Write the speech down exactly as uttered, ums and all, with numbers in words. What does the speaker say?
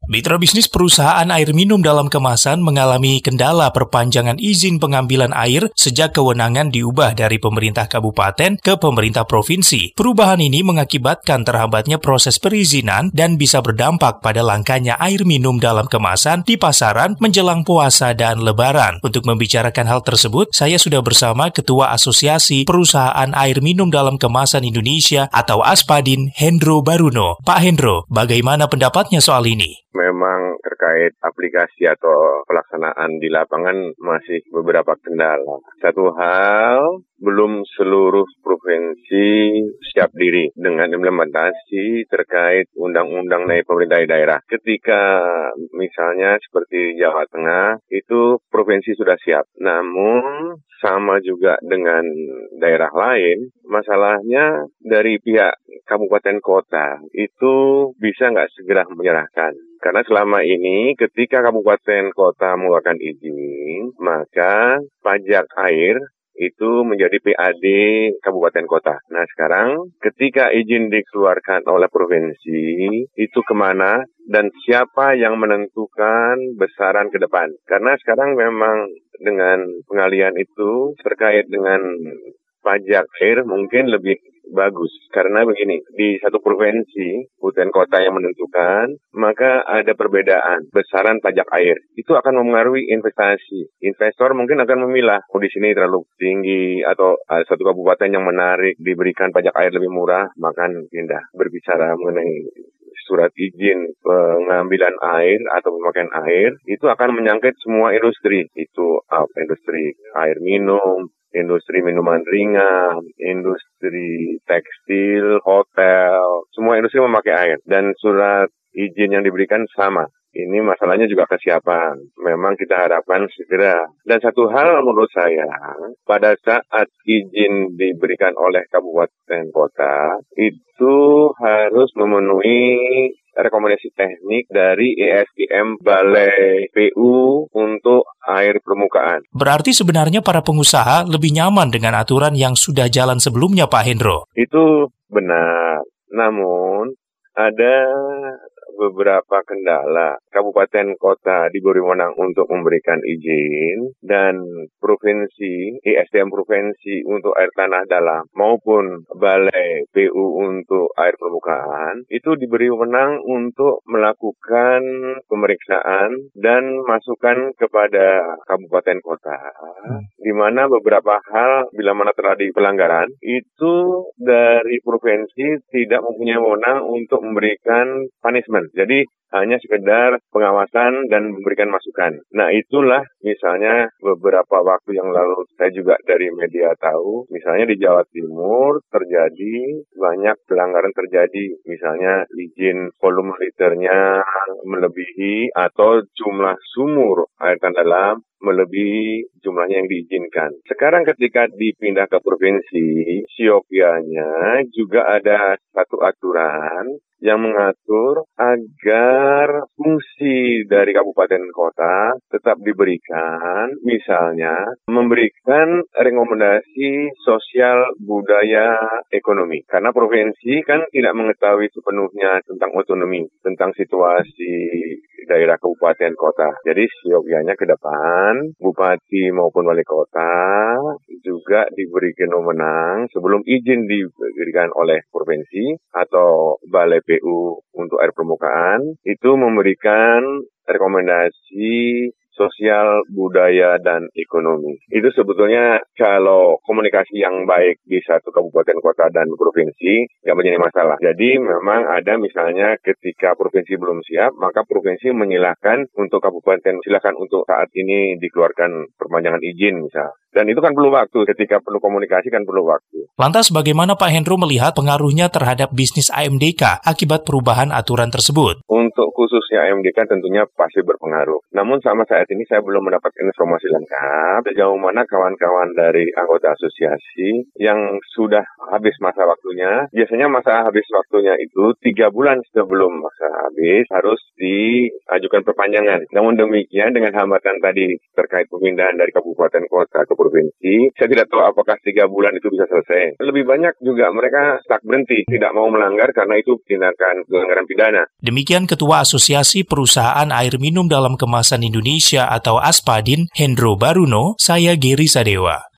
Mitra bisnis perusahaan air minum dalam kemasan mengalami kendala perpanjangan izin pengambilan air sejak kewenangan diubah dari pemerintah kabupaten ke pemerintah provinsi. Perubahan ini mengakibatkan terhambatnya proses perizinan dan bisa berdampak pada langkanya air minum dalam kemasan di pasaran menjelang puasa dan lebaran. Untuk membicarakan hal tersebut, saya sudah bersama Ketua Asosiasi Perusahaan Air Minum dalam Kemasan Indonesia atau Aspadin, Hendro Baruno. Pak Hendro, bagaimana pendapatnya soal ini? Memang terkait aplikasi atau pelaksanaan di lapangan masih beberapa kendala. Satu hal, belum seluruh provinsi siap diri dengan implementasi terkait undang-undang dari pemerintah daerah. Ketika misalnya seperti Jawa Tengah, itu provinsi sudah siap. Namun sama juga dengan daerah lain, masalahnya dari pihak kabupaten kota itu bisa nggak segera menyerahkan. Karena selama ini ketika kabupaten kota mengeluarkan izin, maka pajak air itu menjadi P A D kabupaten kota. Nah sekarang ketika izin dikeluarkan oleh provinsi, itu kemana dan siapa yang menentukan besaran ke depan. Karena sekarang memang dengan pengalian itu terkait dengan pajak air mungkin lebih bagus. Karena begini, di satu provinsi, kabupaten kota yang menentukan, maka ada perbedaan besaran pajak air. Itu akan mempengaruhi investasi. Investor mungkin akan memilah, oh di sini terlalu tinggi, atau ada satu kabupaten yang menarik, diberikan pajak air lebih murah, maka pindah. Berbicara mengenai surat izin pengambilan air atau pemakaian air, itu akan menyangkut semua industri. Itu uh, industri air minum, industri minuman ringan, industri tekstil, hotel, semua industri memakai air. Dan surat izin yang diberikan sama. Ini masalahnya juga kesiapan. Memang kita harapkan segera. Dan satu hal menurut saya, pada saat izin diberikan oleh kabupaten kota, itu harus memenuhi rekomendasi teknik dari E S D M Balai P U untuk air permukaan. Berarti sebenarnya para pengusaha lebih nyaman dengan aturan yang sudah jalan sebelumnya, Pak Hendro? Itu benar. Namun ada beberapa kendala. Kabupaten kota diberi wewenang untuk memberikan izin dan provinsi, E S D M provinsi untuk air tanah dalam maupun Balai P U untuk air permukaan itu diberi wewenang untuk melakukan pemeriksaan dan masukan kepada kabupaten kota. Di mana beberapa hal bila mana terjadi pelanggaran itu dari provinsi tidak mempunyai wewenang untuk memberikan punishment. Jadi hanya sekedar pengawasan dan memberikan masukan. Nah itulah misalnya beberapa waktu yang lalu saya juga dari media tahu, misalnya di Jawa Timur terjadi banyak pelanggaran terjadi. Misalnya izin volume liternya melebihi atau jumlah sumur air tanah dalam melebihi jumlahnya yang diizinkan. Sekarang ketika dipindah ke provinsi, siokianya juga ada satu aturan yang mengatur agar fungsi dari kabupaten kota tetap diberikan, misalnya memberikan rekomendasi sosial budaya ekonomi. Karena provinsi kan tidak mengetahui sepenuhnya tentang otonomi, tentang situasi daerah kabupaten kota. Jadi siokianya ke depan, bupati maupun wali kota juga diberikan wewenang sebelum izin diberikan oleh provinsi atau Balai P U untuk air permukaan, itu memberikan rekomendasi sosial, budaya, dan ekonomi. Itu sebetulnya kalau komunikasi yang baik di satu kabupaten kota dan provinsi, nggak menjadi masalah. Jadi memang ada misalnya ketika provinsi belum siap, maka provinsi menyilahkan untuk kabupaten, silakan untuk saat ini dikeluarkan perpanjangan izin misal. Dan itu kan perlu waktu, ketika perlu komunikasi kan perlu waktu. Lantas bagaimana Pak Hendro melihat pengaruhnya terhadap bisnis A M D K akibat perubahan aturan tersebut? Untuk khususnya A M D K tentunya pasti berpengaruh. Namun sama saat ini saya belum mendapatkan informasi lengkap sejauh mana kawan-kawan dari anggota asosiasi yang sudah habis masa waktunya. Biasanya masa habis waktunya itu tiga bulan sebelum masa habis harus diajukan perpanjangan. Namun demikian dengan hambatan tadi terkait pemindahan dari kabupaten kota ke provinsi. Saya tidak tahu apakah tiga bulan itu bisa selesai. Lebih banyak juga mereka tak berhenti, tidak mau melanggar karena itu tindakan pelanggaran pidana. Demikian Ketua Asosiasi Perusahaan Air Minum Dalam Kemasan Indonesia atau ASPADIN, Hendro Baruno, saya Geri Sadewa.